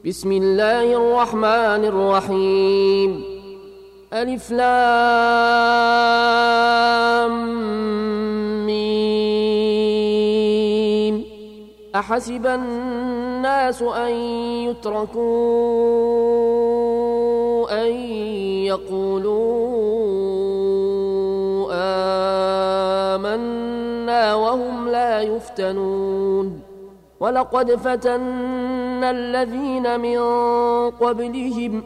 بسم الله الرحمن الرحيم. ألف لام ميم. أحسب الناس أن يتركوا أن يقولوا آمنا وهم لا يفتنون. ولقد فتنا الذين من قبلهم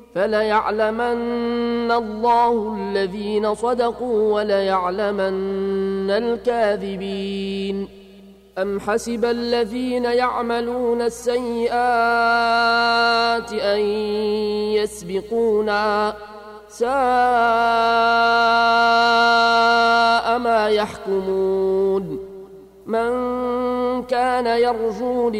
فليعلمن الله الذين صدقوا وليعلمن الكاذبين. أم حسب الذين يعملون السيئات أن يسبقونا ساء ما يحكمون. من كان يرجو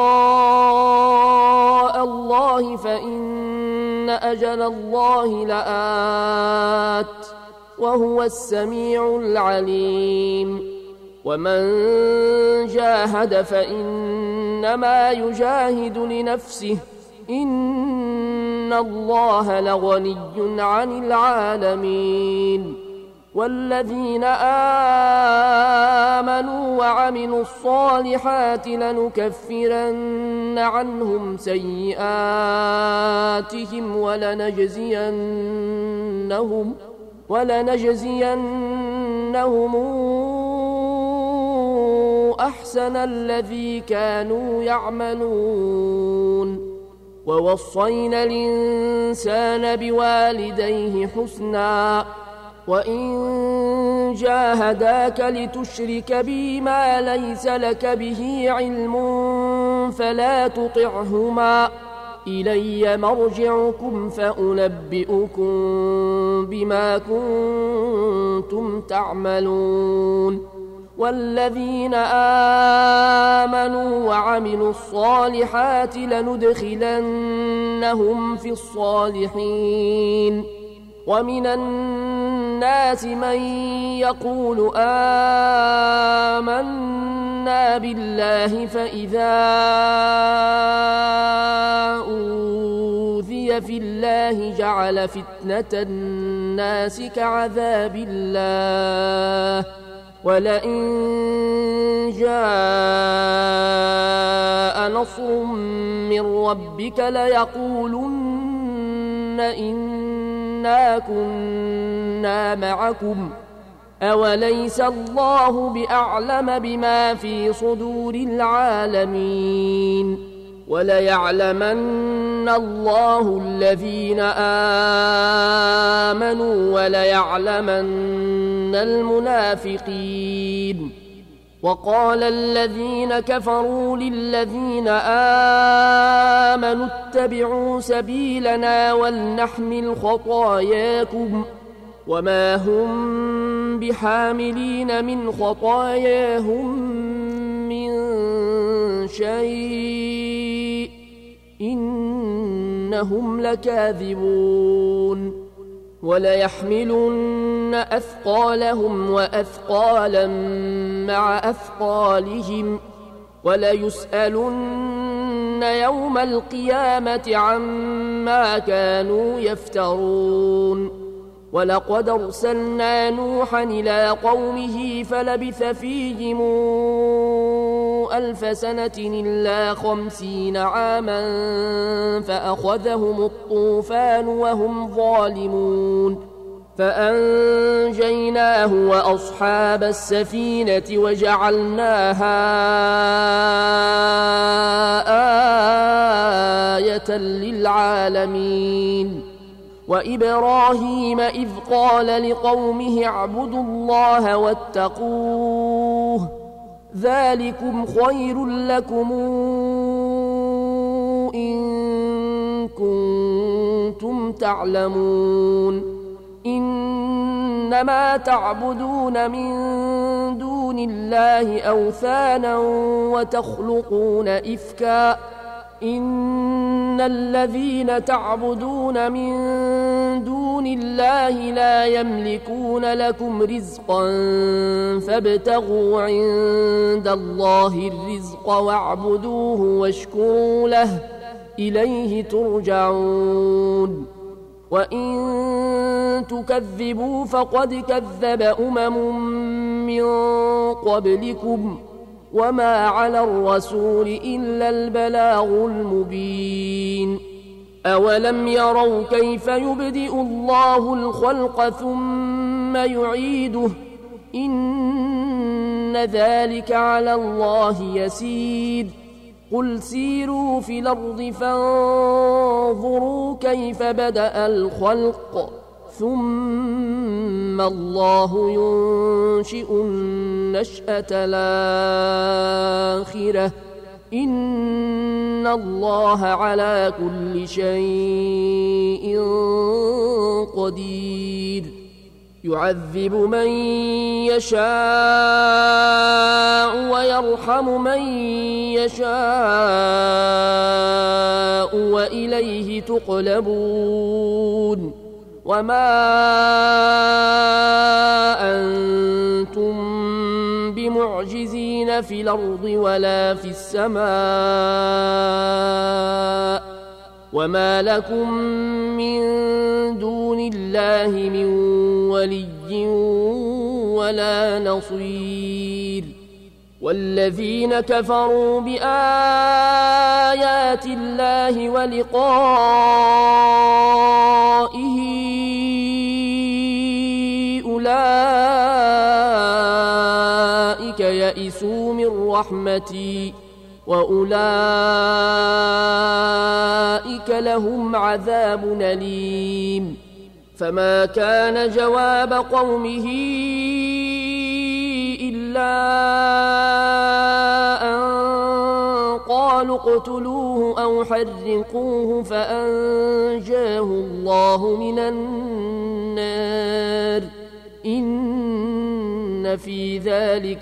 لقاء الله فإن أجل الله لآت وهو السميع العليم. ومن جاهد فإنما يجاهد لنفسه إن الله لغني عن العالمين. والذين آمنوا وعملوا الصالحات لنكفرن عنهم سيئاتهم ولنجزينهم أحسن الذي كانوا يعملون. ووصينا الإنسان بوالديه حسنا وإن جاهداك لتشرك بي ما ليس لك به علم فلا تطعهما إلي مرجعكم فأنبئكم بما كنتم تعملون. والذين آمنوا وعملوا الصالحات لندخلنهم في الصالحين. ومن الناس من يقول آمنا بالله فإذا أوذي في الله جعل فتنة الناس كعذاب الله ولئن جاء نصر من ربك ليقولن إنا كنا معكم أوليس الله بأعلم بما في صدور العالمين. وليعلمن الله الذين آمنوا وليعلمن المنافقين. وقال الذين كفروا للذين آمنوا اتبعوا سبيلنا ولنحمل خطاياكم وما هم بحاملين من خطاياهم من شيء إنهم لكاذبون. وليحملن أثقالهم وأثقالا مع أثقالهم وليسألن يوم القيامة عما كانوا يفترون. ولقد أرسلنا نوحا إلى قومه فلبث فيهم 1000 سنة إلا 50 عاما فأخذهم الطوفان وهم ظالمون فأنجيناه وأصحاب السفينة وجعلناها آية للعالمين. وإبراهيم إذ قال لقومه اعبدوا الله واتقوه ذلكم خير لكم إن كنتم تعلمون. إنما تعبدون من دون الله أوثانا وتخلقون إفكا إن الذين تعبدون من دون الله لا يملكون لكم رزقا فابتغوا عند الله الرزق واعبدوه واشكروا له إليه ترجعون وإن تكذبوا فقد كذب من قبلكم وما على الرسول إلا البلاغ المبين أولم يروا كيف يبدئ الله الخلق ثم يعيده إن ذلك على الله يسير قل سيروا في الأرض فانظروا كيف بدأ الخلق ثم الله ينشئ النشأة الآخرة إن الله على كل شيء قدير يعذب من يشاء ويرحم من يشاء وإليه تقلبون وما أنتم بمعجزين في الأرض ولا في السماء وما لكم من دون الله من ولي ولا نصير والذين كفروا بآيات الله ولقائه أولئك يئسوا من رحمتي وأولئك لهم عذاب أليم فما كان جواب قومه إلا أن قالوا اقتلوه أو حرقوه فأنجاه الله من النار إن في ذلك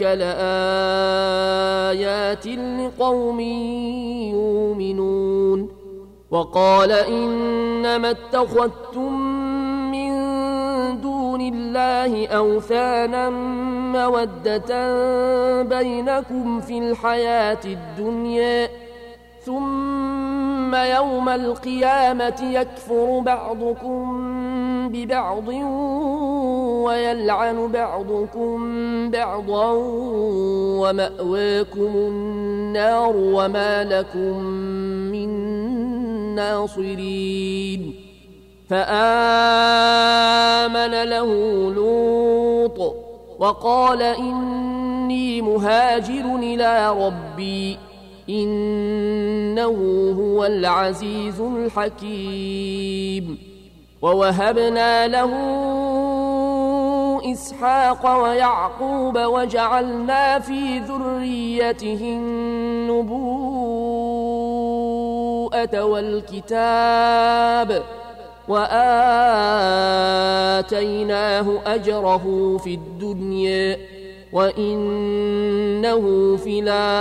لآيات لقوم يؤمنون وقال إنما اتخذتم من دون الله أوثانا مودة بينكم في الحياة الدنيا ثم يوم القيامة يكفر بعضكم ببعض ويلعن بعضكم بعضا ومأواكم النار وما لكم من ناصرين فآمن له لوط وقال إني مهاجر إلى ربي إنه هو العزيز الحكيم ووهبنا له إسحاق ويعقوب وجعلنا في ذريته النبوءة والكتاب وآتيناه أجره في الدنيا وإنه في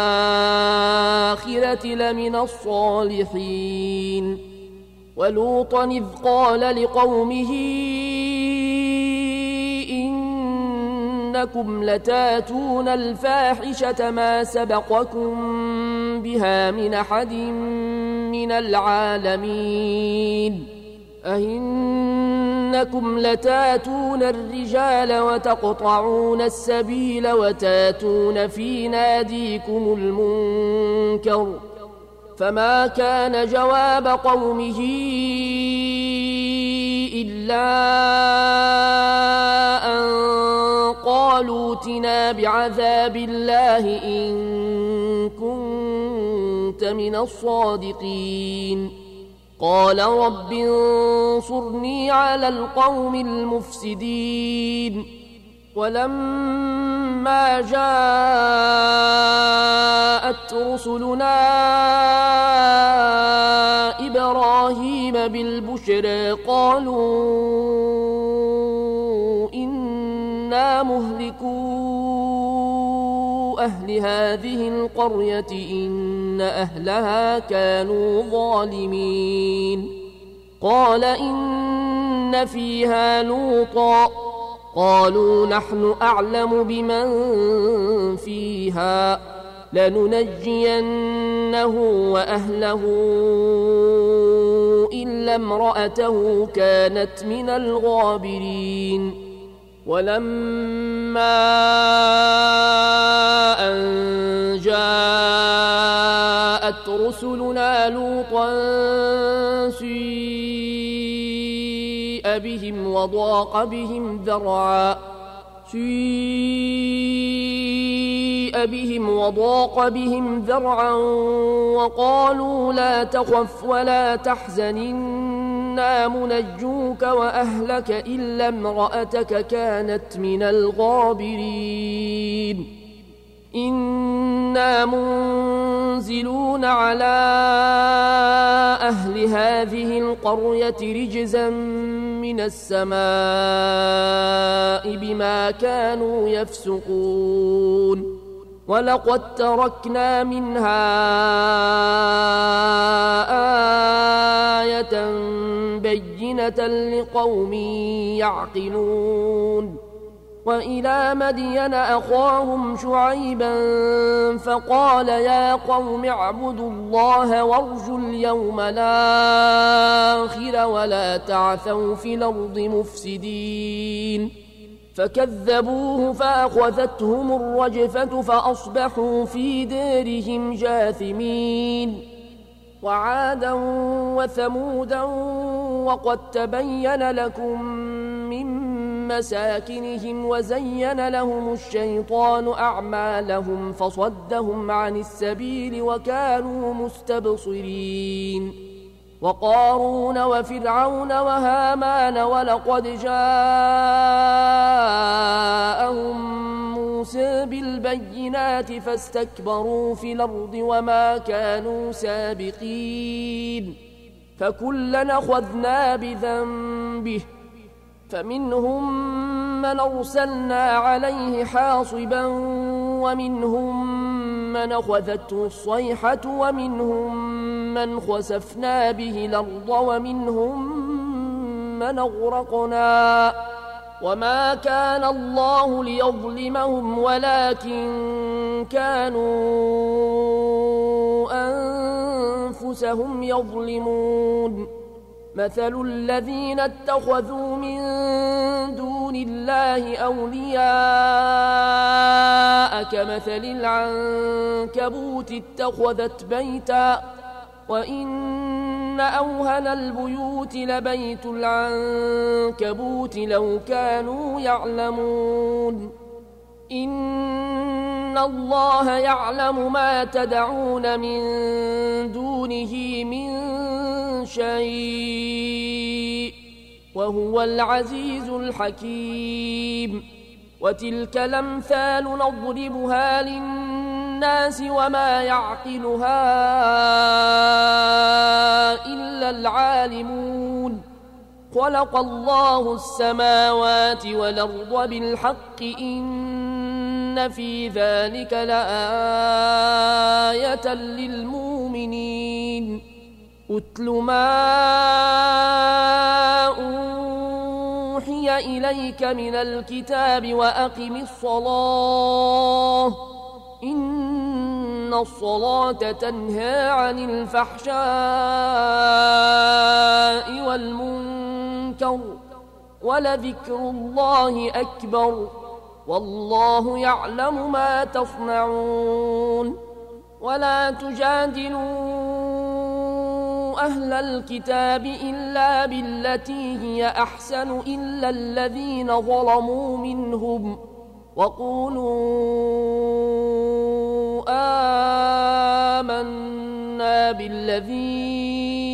الآخرة لمن الصالحين ولوطا إذ قال لقومه إنكم لتاتون الفاحشة ما سبقكم بها من أحد من العالمين أئنكم لتاتون الرجال وتقطعون السبيل وتاتون في ناديكم المنكر فما كان جواب قومه إلا أن قالوا ائتنا بعذاب الله إن كنت من الصادقين قال رب انصرني على القوم المفسدين ولما جاءت رسلنا إبراهيم بالبشرى قالوا إنا مهلكو أهل هذه القرية إن أهلها كانوا ظالمين قال إن فيها لوطا قالوا نحن أعلم بمن فيها لننجينه وأهله إلا امرأته كانت من الغابرين ولما أن جاءت رسلنا لوطا سيء بهم وضاق بهم ذرعا وقالوا لا تخف ولا تحزن إنا منجوك وأهلك إلا امرأتك كانت من الغابرين إنا منزلون على أهل هذه القرية رجزا من السماء بما كانوا يفسقون ولقد تركنا منها آية بينة لقوم يعقلون وإلى مدين أخاهم شعيبا فقال يا قوم اعبدوا الله وارجوا اليوم الآخر ولا تعثوا في الأرض مفسدين فكذبوه فأخذتهم الرجفة فأصبحوا في دارهم جاثمين وعادا وثمودا وقد تبين لكم من مساكنهم وزين لهم الشيطان أعمالهم فصدهم عن السبيل وكانوا مستبصرين وقارون وفرعون وهامان ولقد جاءهم موسى بالبينات فاستكبروا في الأرض وما كانوا سابقين فكلا أخذنا بذنبه فمنهم من أرسلنا عليه حاصبا ومنهم من أخذته الصيحة ومنهم من خسفنا به الأرض ومنهم من أغرقنا وما كان الله ليظلمهم ولكن كانوا أنفسهم يظلمون مثل الذين اتخذوا من دون الله أولياء كمثل العنكبوت اتخذت بيتا وإن أوهن البيوت لبيت العنكبوت لو كانوا يعلمون إن الله يعلم ما تدعون من دونه من شيء وهو العزيز الحكيم وتلك الأمثال نضربها للناس وما يعقلها إلا العالمون خلق الله السماوات والأرض بالحق إن في ذلك لآية للمؤمنين أتل ما أوحي إليك من الكتاب وأقم الصلاة إن الصلاة تنهى عن الفحشاء والمنكر ولذكر الله أكبر والله يعلم ما تصنعون ولا تجادلوا أهل الكتاب إلا بالتي هي أحسن إلا الذين ظلموا منهم وقولوا آمنا بالذي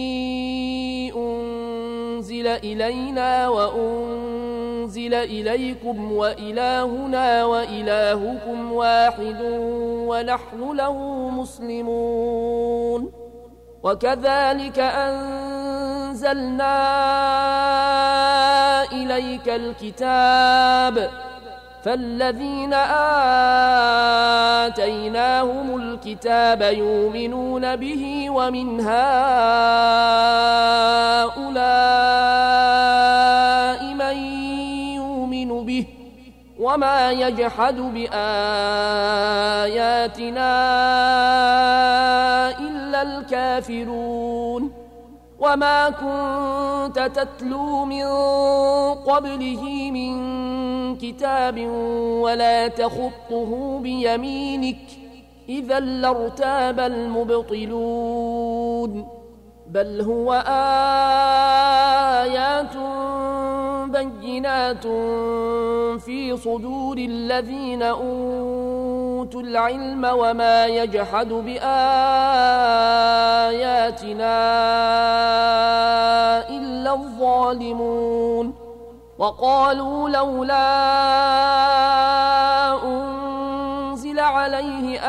أنزل إلينا وأنزل إليكم وإلهنا وإلهكم واحد ونحن له مسلمون وكذلك أنزلنا إليك الكتاب فالذين آتيناهم الكتاب يؤمنون به ومن هؤلاء من يؤمن به وما يجحد بآياتنا إلا الكافرون وما كنت تتلو من قبله من كتاب ولا تخطه بيمينك إذا لارتاب المبطلون بل هو آيات بينات في صدور الذين أوتوا العلم وما يجحد بآياتنا إلا الظالمون وقالوا لولا أنزل عليه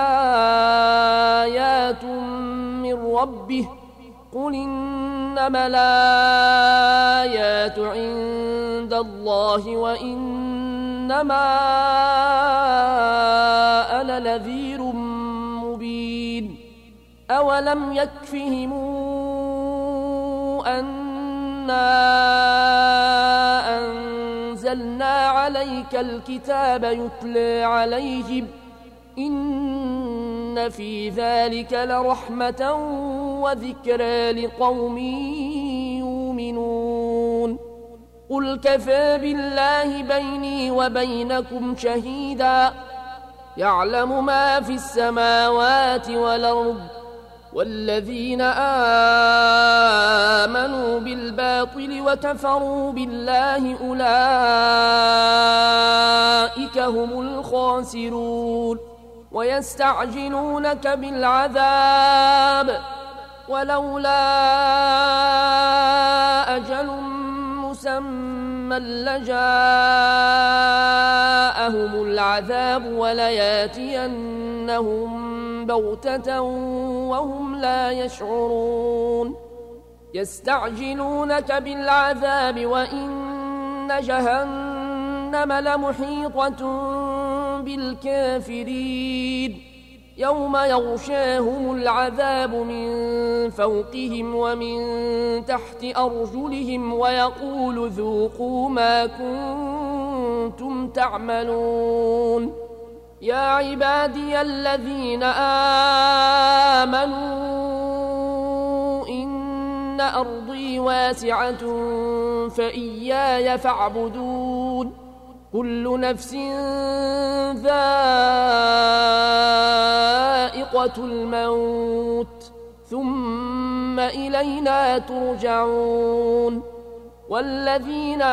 آيات من ربه قل إنما الآيات عند الله وإنما أنا نذير مبين أولم يكفهم أنا أنزلنا عليك الكتاب يتلى عليهم إن في ذلك لرحمة وذكرى لقوم يؤمنون قل كفى بالله بيني وبينكم شهيدا يعلم ما في السماوات والأرض والذين آمنوا بالباطل وكفروا بالله أولئك هم الخاسرون ويستعجلونك بالعذاب ولولا أجل مسمى لجاءهم العذاب ولياتينهم بغتة وهم لا يشعرون يستعجلونك بالعذاب وإن جهنم لمحيطة بالكافرين يوم يغشاهم العذاب من فوقهم ومن تحت أرجلهم ويقول ذوقوا ما كنتم تعملون يا عبادي الذين آمنوا إن أرضي واسعة فإياي فاعبدون كل نفس ذائقة الموت ثم إلينا ترجعون والذين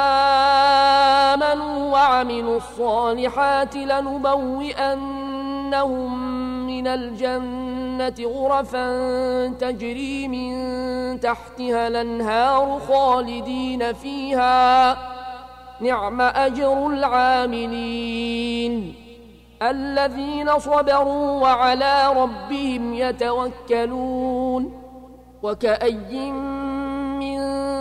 آمنوا وعملوا الصالحات لنبوئنهم من الجنة غرفا تجري من تحتها الأنهار خالدين فيها نعم أجر العاملين الذين صبروا وعلى ربهم يتوكلون وكأي من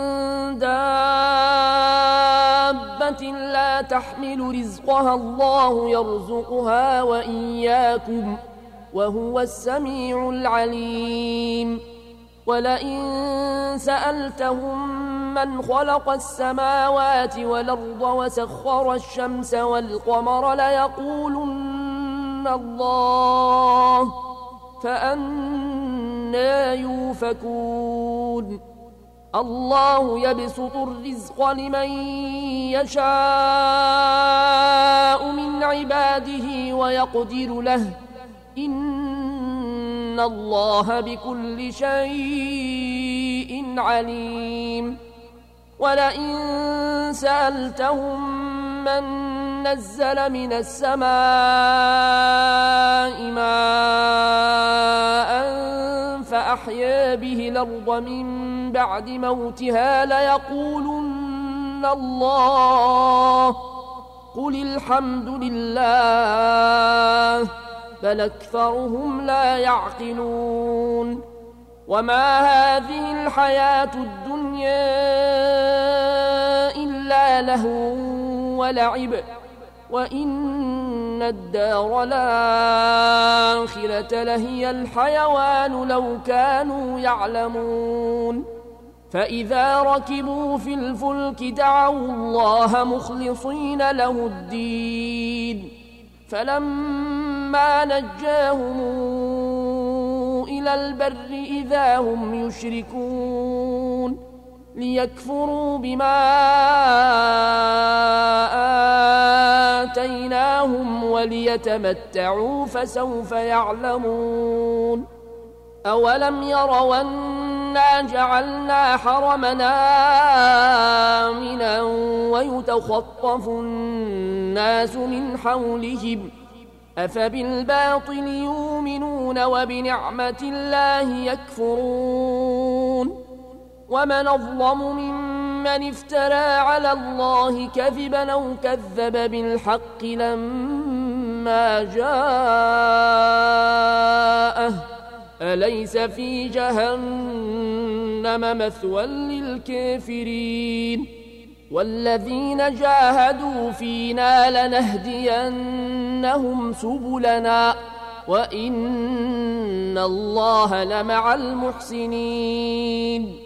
دابة لا تحمل رزقها الله يرزقها وإياكم وهو السميع العليم ولئن سألتهم من خلق السماوات والأرض وسخر الشمس والقمر ليقولن الله فأنى يؤفكون الله يبسط الرزق لمن يشاء من عباده ويقدر له إن الله بكل شيء عليم ولئن سألتهم من نزل من السماء ماء فأحيا به الأرض من بعد موتها ليقولن الله قل الحمد لله بل أكثرهم لا يعقلون وما هذه الحياة الدنيا إلا لهو ولعب وإن الدار الآخرة لهي الحيوان لو كانوا يعلمون فإذا ركبوا في الفلك دعوا الله مخلصين له الدين فلما نجاهم إلى البر إذا هم يشركون ليكفروا بما آتيناهم وليتمتعوا فسوف يعلمون أولم يروا أنا جعلنا حرمنا آمنا ويتخطف الناس من حولهم أفبالباطل يؤمنون وبنعمة الله يكفرون ومن أظلم ممن افترى على الله كذبا أو كذب بالحق لما جاءه أليس في جهنم مثوى للكافرين والذين جاهدوا فينا لنهدينهم سبلنا وإن الله لمع المحسنين